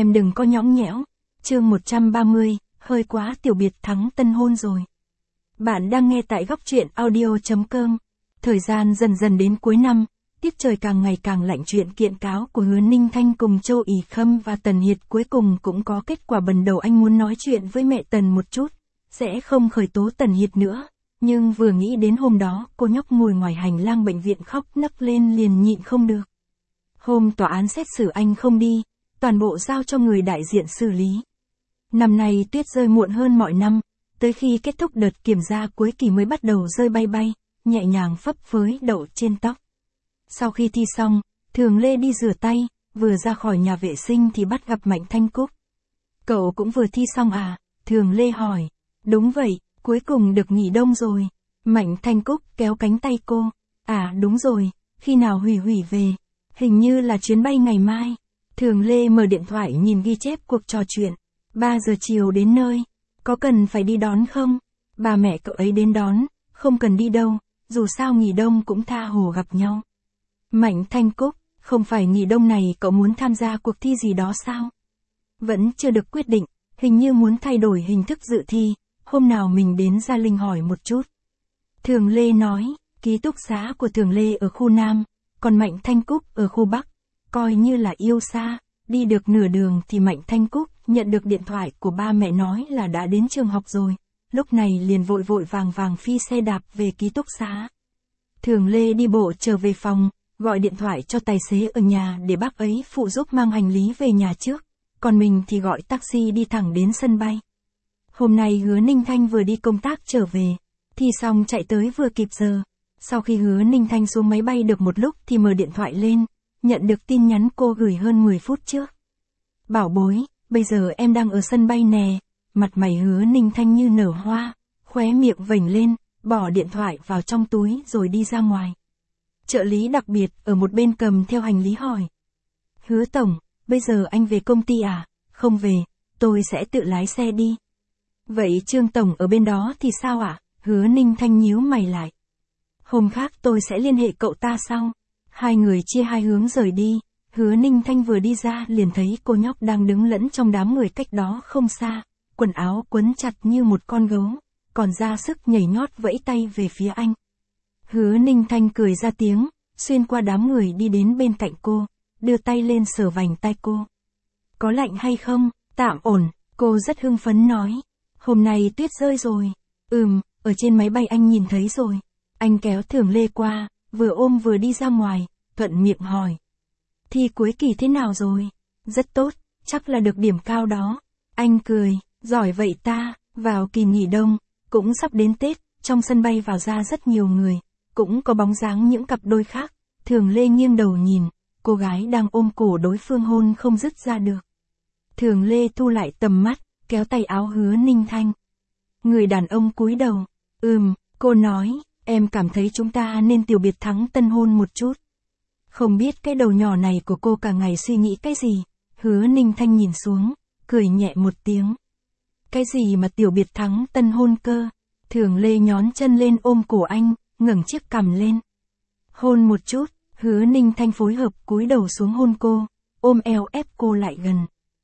Em đừng có nhõng nhẽo. Chương 130, hơi quá tiểu biệt thắng tân hôn rồi. Bạn đang nghe tại góc truyện audio.com. Thời gian dần dần đến cuối năm, tiết trời càng ngày càng lạnh, chuyện kiện cáo của Hứa Ninh Thanh cùng Châu Ý Khâm và Tần Hiệt cuối cùng cũng có kết quả ban đầu. Anh muốn nói chuyện với mẹ Tần một chút, sẽ không khởi tố Tần Hiệt nữa. Nhưng vừa nghĩ đến hôm đó cô nhóc ngồi ngoài hành lang bệnh viện khóc nấc lên liền nhịn không được. Hôm tòa án xét xử anh không đi, toàn bộ giao cho người đại diện xử lý. Năm nay tuyết rơi muộn hơn mọi năm, tới khi kết thúc đợt kiểm tra cuối kỳ mới bắt đầu rơi bay bay, nhẹ nhàng phấp phới đậu trên tóc. Sau khi thi xong, Thường Lê đi rửa tay, vừa ra khỏi nhà vệ sinh thì bắt gặp Mạnh Thanh Cúc. Cậu cũng vừa thi xong à? Thường Lê hỏi. Đúng vậy, cuối cùng được nghỉ đông rồi. Mạnh Thanh Cúc kéo cánh tay cô. À đúng rồi, khi nào Hủy về? Hình như là chuyến bay ngày mai. Thường Lê mở điện thoại nhìn ghi chép cuộc trò chuyện. 3 giờ chiều đến nơi. Có cần phải đi đón không? Bà mẹ cậu ấy đến đón, không cần đi đâu, dù sao nghỉ đông cũng tha hồ gặp nhau. Mạnh Thanh Cúc, không phải nghỉ đông này cậu muốn tham gia cuộc thi gì đó sao? Vẫn chưa được quyết định, hình như muốn thay đổi hình thức dự thi, hôm nào mình đến Gia Linh hỏi một chút. Thường Lê nói, ký túc xá của Thường Lê ở khu Nam, còn Mạnh Thanh Cúc ở khu Bắc, coi như là yêu xa. Đi được nửa đường thì Mạnh Thanh Cúc nhận được điện thoại của ba mẹ nói là đã đến trường học rồi, lúc này liền vội vội vàng phi xe đạp về ký túc xá. Thường Lê đi bộ trở về phòng, gọi điện thoại cho tài xế ở nhà để bác ấy phụ giúp mang hành lý về nhà trước, còn mình thì gọi taxi đi thẳng đến sân bay. Hôm nay Hứa Ninh Thanh vừa đi công tác trở về, thi xong chạy tới vừa kịp giờ. Sau khi Hứa Ninh Thanh xuống máy bay được một lúc thì mở điện thoại lên, nhận được tin nhắn cô gửi hơn 10 phút trước. Bảo bối, bây giờ em đang ở sân bay nè. Mặt mày Hứa Ninh Thanh như nở hoa, khóe miệng vểnh lên, bỏ điện thoại vào trong túi rồi đi ra ngoài. Trợ lý đặc biệt ở một bên cầm theo hành lý hỏi. Hứa tổng, bây giờ anh về công ty à? Không về, tôi sẽ tự lái xe đi. Vậy Trương tổng ở bên đó thì sao ạ? Hứa Ninh Thanh nhíu mày lại. Hôm khác tôi sẽ liên hệ cậu ta sau. Hai người chia hai hướng rời đi. Hứa Ninh Thanh vừa đi ra liền thấy cô nhóc đang đứng lẫn trong đám người cách đó không xa, quần áo quấn chặt như một con gấu, còn ra sức nhảy nhót vẫy tay về phía anh. Hứa Ninh Thanh cười ra tiếng, xuyên qua đám người đi đến bên cạnh cô, đưa tay lên sờ vành tai cô. Có lạnh hay không? Tạm ổn, cô rất hưng phấn nói. Hôm nay tuyết rơi rồi. Ở trên máy bay anh nhìn thấy rồi. Anh kéo Thường Lê qua, vừa ôm vừa đi ra ngoài, thuận miệng hỏi. Thi cuối kỳ thế nào rồi? Rất tốt, chắc là được điểm cao đó. Anh cười, giỏi vậy ta. Vào kỳ nghỉ đông, cũng sắp đến Tết, trong sân bay vào ra rất nhiều người, cũng có bóng dáng những cặp đôi khác. Thường Lê nghiêng đầu nhìn, cô gái đang ôm cổ đối phương hôn không dứt ra được. Thường Lê thu lại tầm mắt, kéo tay áo Hứa Ninh Thanh. Người đàn ông cúi đầu. Cô nói, em cảm thấy chúng ta nên tiểu biệt thắng tân hôn một chút. Không biết cái đầu nhỏ này của cô cả ngày suy nghĩ cái gì. Hứa Ninh Thanh nhìn xuống, cười nhẹ một tiếng. Cái gì mà tiểu biệt thắng tân hôn cơ? Thường Lê nhón chân lên ôm cổ anh, ngẩng chiếc cằm lên. Hôn một chút. Hứa Ninh Thanh phối hợp cúi đầu xuống hôn cô, ôm eo ép cô lại gần.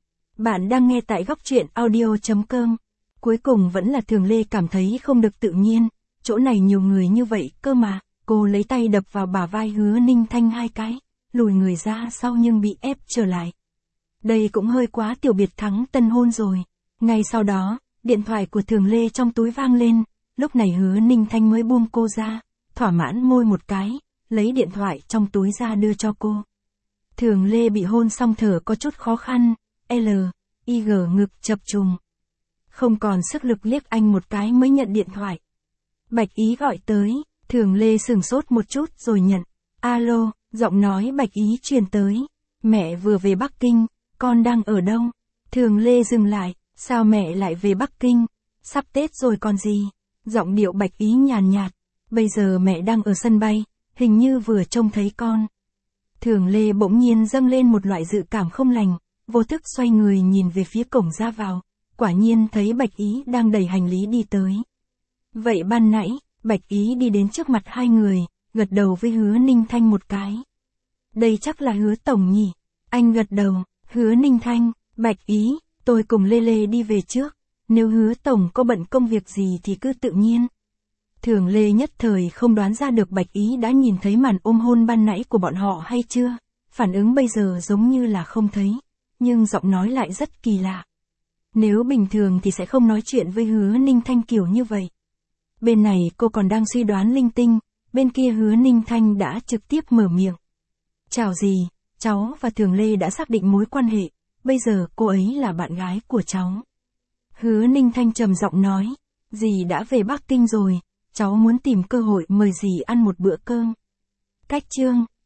Bạn đang nghe tại góc truyện audio.com. Cuối cùng vẫn là Thường Lê cảm thấy không được tự nhiên, chỗ này nhiều người như vậy cơ mà. Cô lấy tay đập vào bả vai Hứa Ninh Thanh 2 cái, lùi người ra sau nhưng bị ép trở lại. Đây cũng hơi quá tiểu biệt thắng tân hôn rồi. Ngay sau đó, điện thoại của Thường Lê trong túi vang lên, lúc này Hứa Ninh Thanh mới buông cô ra, thỏa mãn môi một cái, lấy điện thoại trong túi ra đưa cho cô. Thường Lê bị hôn xong thở có chút khó khăn, L.I.G ngực chập trùng. Không còn sức lực liếc anh một cái mới nhận điện thoại. Bạch Ý gọi tới. Thường Lê sửng sốt một chút rồi nhận. Alo, giọng nói Bạch Ý truyền tới. Mẹ vừa về Bắc Kinh, con đang ở đâu? Thường Lê dừng lại, sao mẹ lại về Bắc Kinh? Sắp Tết rồi còn gì? Giọng điệu Bạch Ý nhàn nhạt. Bây giờ mẹ đang ở sân bay, hình như vừa trông thấy con. Thường Lê bỗng nhiên dâng lên một loại dự cảm không lành, vô thức xoay người nhìn về phía cổng ra vào, quả nhiên thấy Bạch Ý đang đẩy hành lý đi tới. Vậy ban nãy, Bạch Ý đi đến trước mặt hai người, gật đầu với Hứa Ninh Thanh một cái. Đây chắc là Hứa tổng nhỉ? Anh gật đầu. Hứa Ninh Thanh, Bạch Ý, tôi cùng Lê Lê đi về trước, nếu Hứa Tổng có bận công việc gì thì cứ tự nhiên. Thường Lê nhất thời không đoán ra được Bạch Ý đã nhìn thấy màn ôm hôn ban nãy của bọn họ hay chưa, phản ứng bây giờ giống như là không thấy, nhưng giọng nói lại rất kỳ lạ. Nếu bình thường thì sẽ không nói chuyện với Hứa Ninh Thanh kiểu như vậy. Bên này cô còn đang suy đoán linh tinh, bên kia Hứa Ninh Thanh đã trực tiếp mở miệng. Chào dì, cháu và Thường Lê đã xác định mối quan hệ, bây giờ cô ấy là bạn gái của cháu. Hứa Ninh Thanh trầm giọng nói, dì đã về Bắc Kinh rồi, cháu muốn tìm cơ hội mời dì ăn một bữa cơm. Cách chương